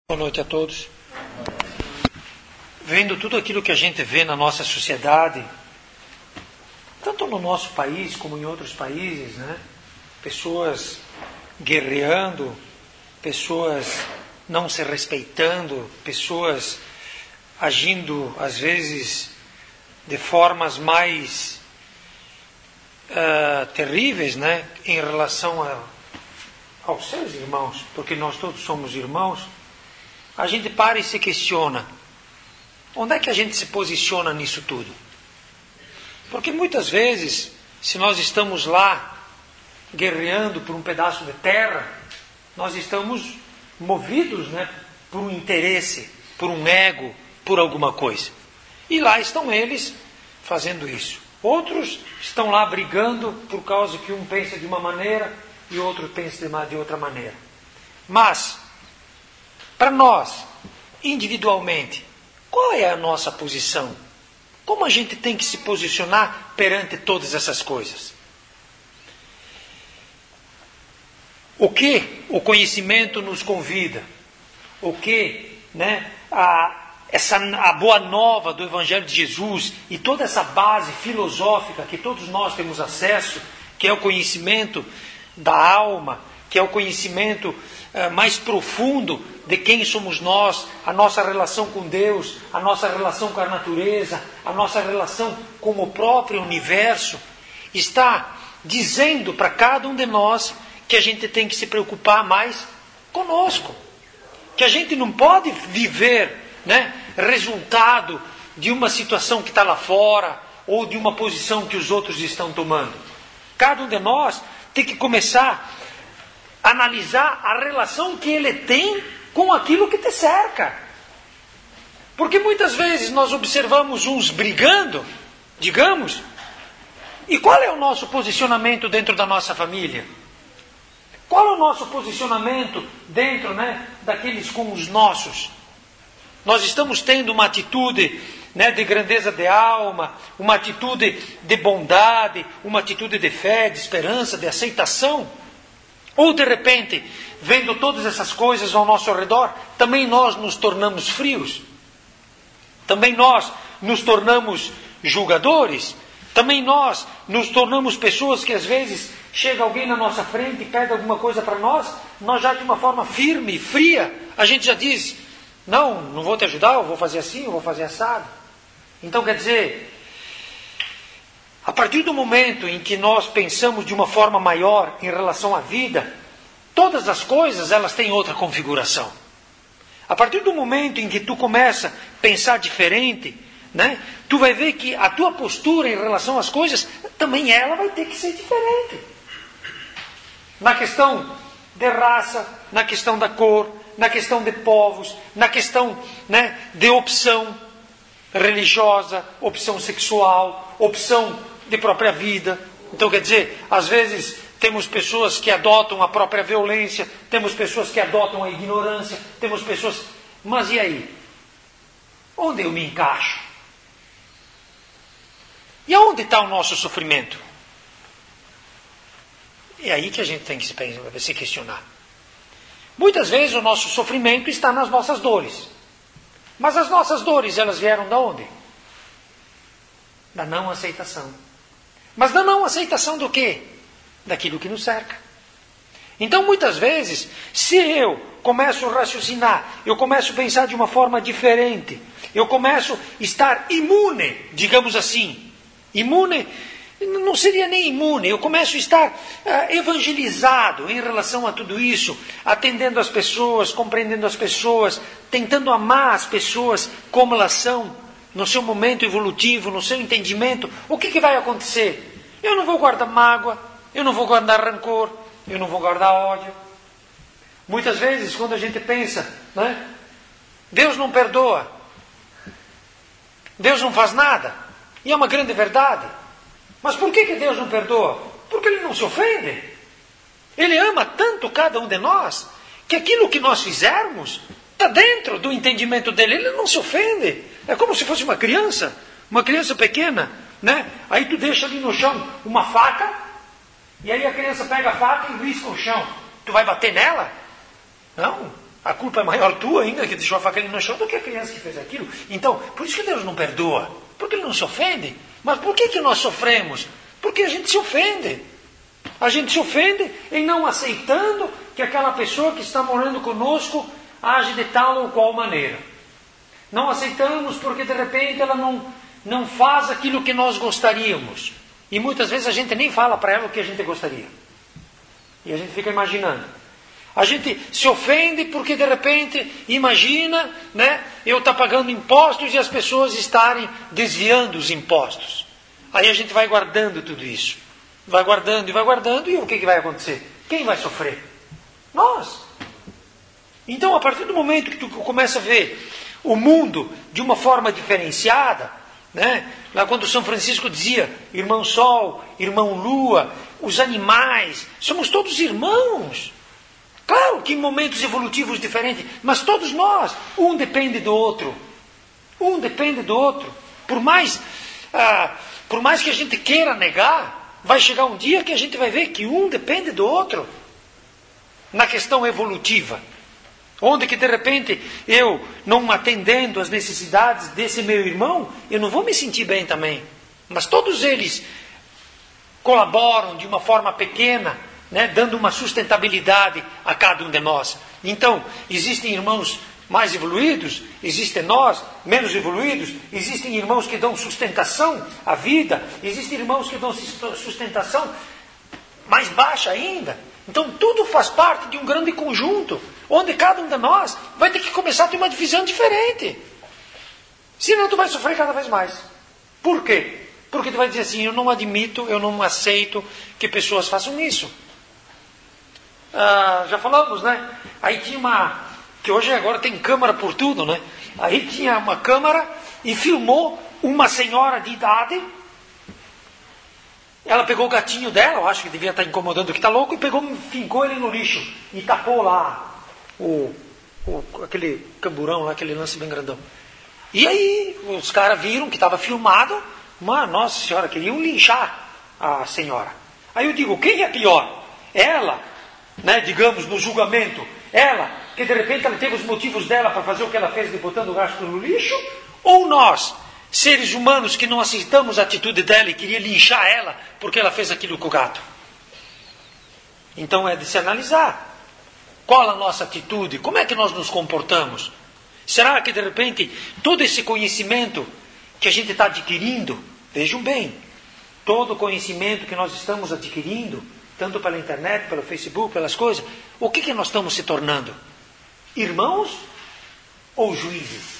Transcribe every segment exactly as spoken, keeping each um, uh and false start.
Boa noite a todos. Vendo tudo aquilo que a gente vê na nossa sociedade, tanto no nosso país como em outros países, né? Pessoas guerreando, pessoas não se respeitando, pessoas agindo às vezes de formas mais uh, terríveis, né? Em relação a, aos seus irmãos, porque nós todos somos irmãos. A gente para e se questiona, onde é que a gente se posiciona nisso tudo? Porque muitas vezes, se nós estamos lá guerreando por um pedaço de terra, nós estamos movidos, né, por um interesse, por um ego, por alguma coisa. E lá estão eles fazendo isso. Outros estão lá brigando por causa que um pensa de uma maneira e o outro pensa de outra maneira. Mas, para nós, individualmente, qual é a nossa posição? Como a gente tem que se posicionar perante todas essas coisas? O que o conhecimento nos convida? O que, né, a, essa, a boa nova do Evangelho de Jesus e toda essa base filosófica que todos nós temos acesso, que é o conhecimento da alma, que é o conhecimento uh, mais profundo de quem somos nós, a nossa relação com Deus, a nossa relação com a natureza, a nossa relação com o próprio universo, está dizendo para cada um de nós que a gente tem que se preocupar mais conosco. Que a gente não pode viver, né, resultado de uma situação que está lá fora ou de uma posição que os outros estão tomando. Cada um de nós tem que começar a analisar a relação que ele tem com aquilo que te cerca. Porque muitas vezes nós observamos uns brigando, digamos, e qual é o nosso posicionamento dentro da nossa família? Qual é o nosso posicionamento dentro, né, daqueles com os nossos? Nós estamos tendo uma atitude, né, de grandeza de alma, uma atitude de bondade, uma atitude de fé, de esperança, de aceitação? Ou de repente, vendo todas essas coisas ao nosso redor, também nós nos tornamos frios? Também nós nos tornamos julgadores? Também nós nos tornamos pessoas que às vezes chega alguém na nossa frente e pede alguma coisa para nós, nós já de uma forma firme, fria, a gente já diz, não, não vou te ajudar, eu vou fazer assim, eu vou fazer assado. Então quer dizer, a partir do momento em que nós pensamos de uma forma maior em relação à vida, todas as coisas elas têm outra configuração. A partir do momento em que tu começa a pensar diferente, né, tu vai ver que a tua postura em relação às coisas, também ela vai ter que ser diferente. Na questão de raça, na questão da cor, na questão de povos, na questão, né, de opção religiosa, opção sexual, opção de própria vida. Então quer dizer, às vezes temos pessoas que adotam a própria violência, temos pessoas que adotam a ignorância, temos pessoas... Mas e aí? Onde eu me encaixo? E aonde está o nosso sofrimento? É aí que a gente tem que se, se questionar. Muitas vezes o nosso sofrimento está nas nossas dores. Mas as nossas dores, elas vieram de onde? Da não aceitação. Mas da não aceitação do quê? Daquilo que nos cerca. Então, muitas vezes, se eu começo a raciocinar, eu começo a pensar de uma forma diferente, eu começo a estar imune, digamos assim, imune, não seria nem imune, eu começo a estar uh, evangelizado em relação a tudo isso, atendendo as pessoas, compreendendo as pessoas, tentando amar as pessoas como elas são, no seu momento evolutivo, no seu entendimento. O que, que vai acontecer? Eu não vou guardar mágoa, eu não vou guardar rancor, eu não vou guardar ódio. Muitas vezes, quando a gente pensa, né, Deus não perdoa, Deus não faz nada, e é uma grande verdade. Mas por que, que Deus não perdoa? Porque Ele não se ofende. Ele ama tanto cada um de nós, que aquilo que nós fizermos está dentro do entendimento dele. Ele não se ofende. É como se fosse uma criança, uma criança pequena, né? Aí tu deixa ali no chão uma faca, e aí a criança pega a faca e risca o chão. Tu vai bater nela? Não. A culpa é maior tua ainda, que deixou a faca ali no chão, do que a criança que fez aquilo. Então, por isso que Deus não perdoa. Porque Ele não se ofende. Mas por que, que nós sofremos? Porque a gente se ofende. A gente se ofende em não aceitando que aquela pessoa que está morando conosco age de tal ou qual maneira. Não aceitamos porque de repente ela não, não faz aquilo que nós gostaríamos. E muitas vezes a gente nem fala para ela o que a gente gostaria. E a gente fica imaginando. A gente se ofende porque de repente imagina, né, eu estar pagando impostos e as pessoas estarem desviando os impostos. Aí a gente vai guardando tudo isso. Vai guardando e vai guardando, e o que, que vai acontecer? Quem vai sofrer? Nós. Então, a partir do momento que tu começa a ver o mundo de uma forma diferenciada, né? Lá quando São Francisco dizia, irmão Sol, irmão Lua, os animais, somos todos irmãos. Claro que em momentos evolutivos diferentes, mas todos nós, um depende do outro. Um depende do outro. Por mais, ah, por mais que a gente queira negar, vai chegar um dia que a gente vai ver que um depende do outro. Na questão evolutiva. Onde que de repente eu, não atendendo às necessidades desse meu irmão, eu não vou me sentir bem também. Mas todos eles colaboram de uma forma pequena, né, dando uma sustentabilidade a cada um de nós. Então, existem irmãos mais evoluídos, existem nós menos evoluídos, existem irmãos que dão sustentação à vida, existem irmãos que dão sustentação mais baixa ainda. Então, tudo faz parte de um grande conjunto, onde cada um de nós vai ter que começar a ter uma divisão diferente. Senão tu vai sofrer cada vez mais. Por quê? Porque tu vai dizer assim, eu não admito, eu não aceito que pessoas façam isso. Ah, já falamos, né? Aí tinha uma, que hoje agora tem câmera por tudo, né? Aí tinha uma câmera e filmou uma senhora de idade. Ela pegou o gatinho dela, eu acho que devia estar incomodando, que está louco, e pegou, fincou ele no lixo e tapou lá o, o, aquele camburão lá, aquele lance bem grandão. E aí os caras viram que estava filmado, mas, nossa senhora, queriam linchar a senhora. Aí eu digo, quem é pior? Ela, né, digamos, no julgamento, ela, que de repente ela teve os motivos dela para fazer o que ela fez de botando o gato no lixo, ou nós, seres humanos que não aceitamos a atitude dela e queria linchar ela porque ela fez aquilo com o gato? Então é de se analisar. Qual a nossa atitude? Como é que nós nos comportamos? Será que de repente todo esse conhecimento que a gente está adquirindo, vejam bem, todo o conhecimento que nós estamos adquirindo, tanto pela internet, pelo Facebook, pelas coisas, o que, que nós estamos se tornando? Irmãos ou juízes?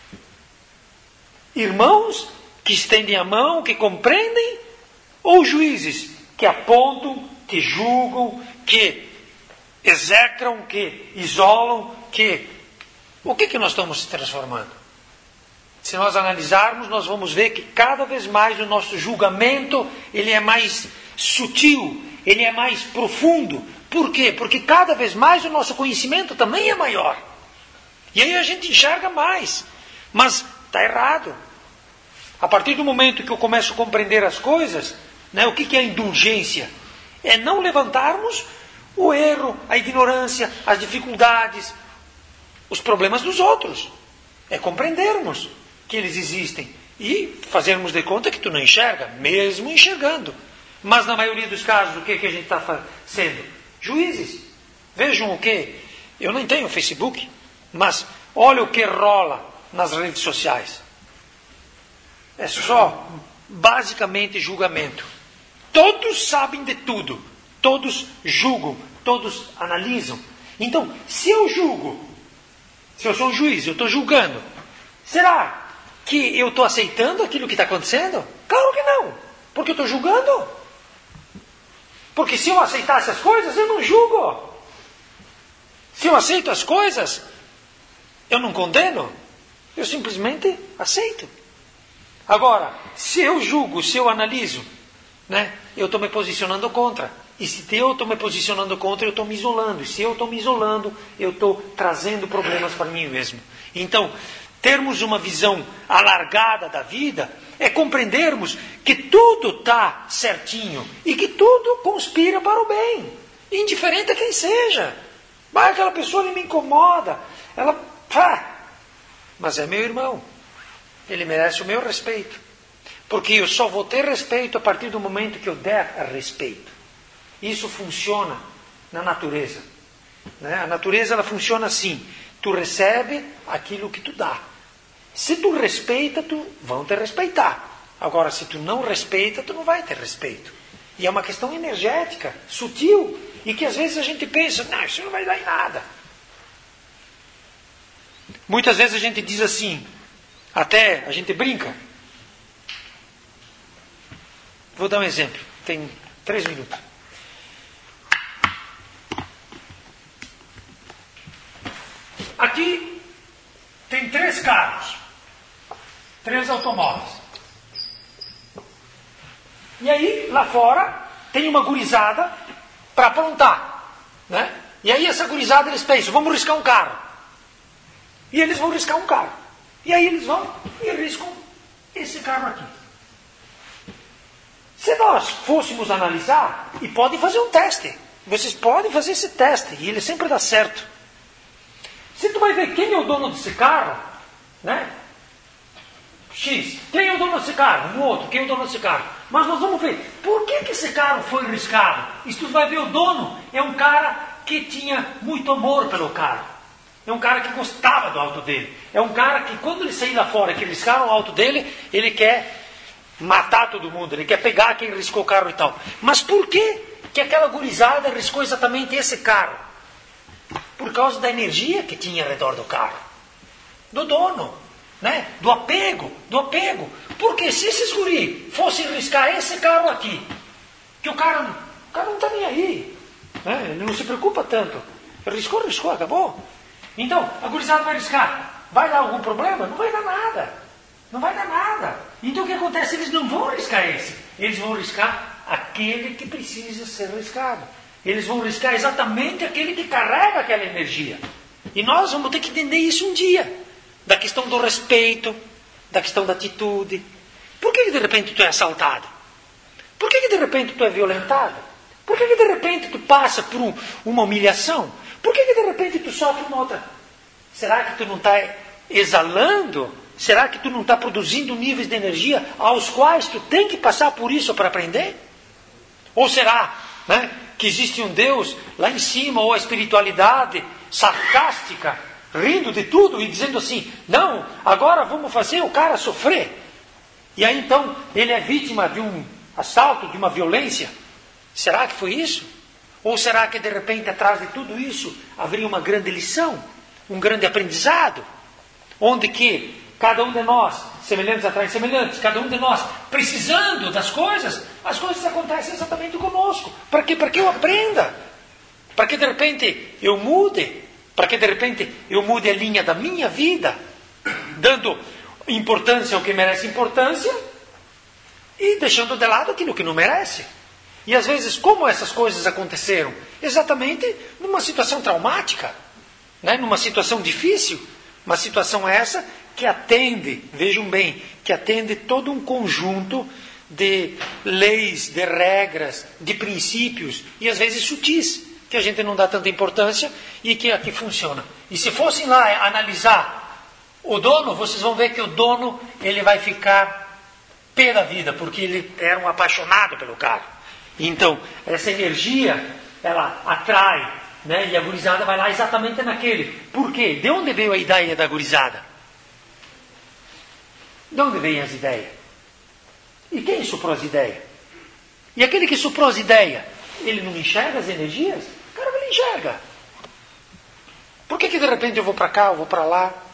Irmãos que estendem a mão, que compreendem, ou juízes que apontam, que julgam, que execram, que isolam, que... O que, que nós estamos se transformando? Se nós analisarmos, nós vamos ver que cada vez mais o nosso julgamento, ele é mais sutil, ele é mais profundo. Por quê? Porque cada vez mais o nosso conhecimento também é maior. E aí a gente enxerga mais. Mas está errado. A partir do momento que eu começo a compreender as coisas, né, o que, que é a indulgência? É não levantarmos o erro, a ignorância, as dificuldades, os problemas dos outros. É compreendermos que eles existem e fazermos de conta que tu não enxerga, mesmo enxergando. Mas na maioria dos casos, o que, que a gente está sendo? Juízes. Vejam o que? Eu nem tenho Facebook, mas olha o que rola nas redes sociais. É só, basicamente, julgamento. Todos sabem de tudo. Todos julgam. Todos analisam. Então, se eu julgo, se eu sou um juiz, eu estou julgando, será que eu estou aceitando aquilo que está acontecendo? Claro que não. Porque eu estou julgando. Porque se eu aceitasse as coisas, eu não julgo. Se eu aceito as coisas, eu não condeno. Eu simplesmente aceito. Agora, se eu julgo, se eu analiso, né, eu estou me posicionando contra. E se eu estou me posicionando contra, eu estou me isolando. E se eu estou me isolando, eu estou trazendo problemas para mim mesmo. Então, termos uma visão alargada da vida é compreendermos que tudo está certinho e que tudo conspira para o bem, indiferente a quem seja. Mas aquela pessoa ele me incomoda. Ela, pá, mas é meu irmão. Ele merece o meu respeito. Porque eu só vou ter respeito a partir do momento que eu der respeito. Isso funciona na natureza. Né? A natureza ela funciona assim. Tu recebe aquilo que tu dá. Se tu respeita, tu vão te respeitar. Agora, se tu não respeita, tu não vai ter respeito. E é uma questão energética, sutil, e que às vezes a gente pensa, não, isso não vai dar em nada. Muitas vezes a gente diz assim, até a gente brinca. Vou dar um exemplo, tem três minutos. Aqui tem três carros, três automóveis. E aí, lá fora, tem uma gurizada para aprontar. Né? E aí, essa gurizada, eles pensam, vamos riscar um carro. E eles vão riscar um carro. E aí, eles vão e riscam esse carro aqui. Se nós fôssemos analisar, e podem fazer um teste. Vocês podem fazer esse teste, e ele sempre dá certo. Se tu vai ver quem é o dono desse carro, né? X, quem é o dono desse carro? Um outro, quem é o dono desse carro? Mas nós vamos ver, por que, que esse carro foi riscado? E se tu vai ver o dono, é um cara que tinha muito amor pelo carro. É um cara que gostava do auto dele. É um cara que quando ele sair lá fora, que riscaram o auto dele, ele quer matar todo mundo, ele quer pegar quem riscou o carro e tal. Mas por que, que aquela gurizada riscou exatamente esse carro? Por causa da energia que tinha ao redor do carro. Do dono. Né? Do apego, do apego. Porque se esses guri fossem riscar esse carro aqui, que o cara, o cara não está nem aí, né? Ele não se preocupa tanto. Riscou, riscou, acabou. Então, a gurizada vai riscar. Vai dar algum problema? Não vai dar nada. Não vai dar nada. Então o que acontece? Eles não vão riscar esse. Eles vão riscar aquele que precisa ser riscado. Eles vão riscar exatamente aquele que carrega aquela energia. E nós vamos ter que entender isso um dia. Da questão do respeito, da questão da atitude. Por que, que de repente tu é assaltado? Por que, que de repente tu é violentado? Por que, que de repente tu passa por um, uma humilhação? Por que, que de repente tu sofre uma outra? Será que tu não está exalando? Será que tu não está produzindo níveis de energia aos quais tu tem que passar por isso para aprender? Ou será, né, que existe um Deus lá em cima, ou a espiritualidade sarcástica, rindo de tudo e dizendo assim, não, agora vamos fazer o cara sofrer. E aí então ele é vítima de um assalto, de uma violência. Será que foi isso? Ou será que de repente atrás de tudo isso haveria uma grande lição, um grande aprendizado, onde que cada um de nós, semelhantes atrás semelhantes, cada um de nós precisando das coisas, as coisas acontecem exatamente conosco. Para quê? Para que eu aprenda, para que de repente eu mude, para que de repente eu mude a linha da minha vida, dando importância ao que merece importância e deixando de lado aquilo que não merece. E às vezes, como essas coisas aconteceram? Exatamente numa situação traumática, né? Numa situação difícil, uma situação essa que atende, vejam bem, que atende todo um conjunto de leis, de regras, de princípios, e às vezes sutis, que a gente não dá tanta importância e que aqui funciona. E se fossem lá analisar o dono, vocês vão ver que o dono ele vai ficar pé da vida, porque ele era um apaixonado pelo carro. Então, essa energia, ela atrai, né? E a gurizada vai lá exatamente naquele. Por quê? De onde veio a ideia da gurizada? De onde veio as ideias? E quem soprou as ideias? E aquele que soprou as ideias, ele não enxerga as energias? Cara, ele enxerga. Por que que de repente eu vou para cá, eu vou para lá?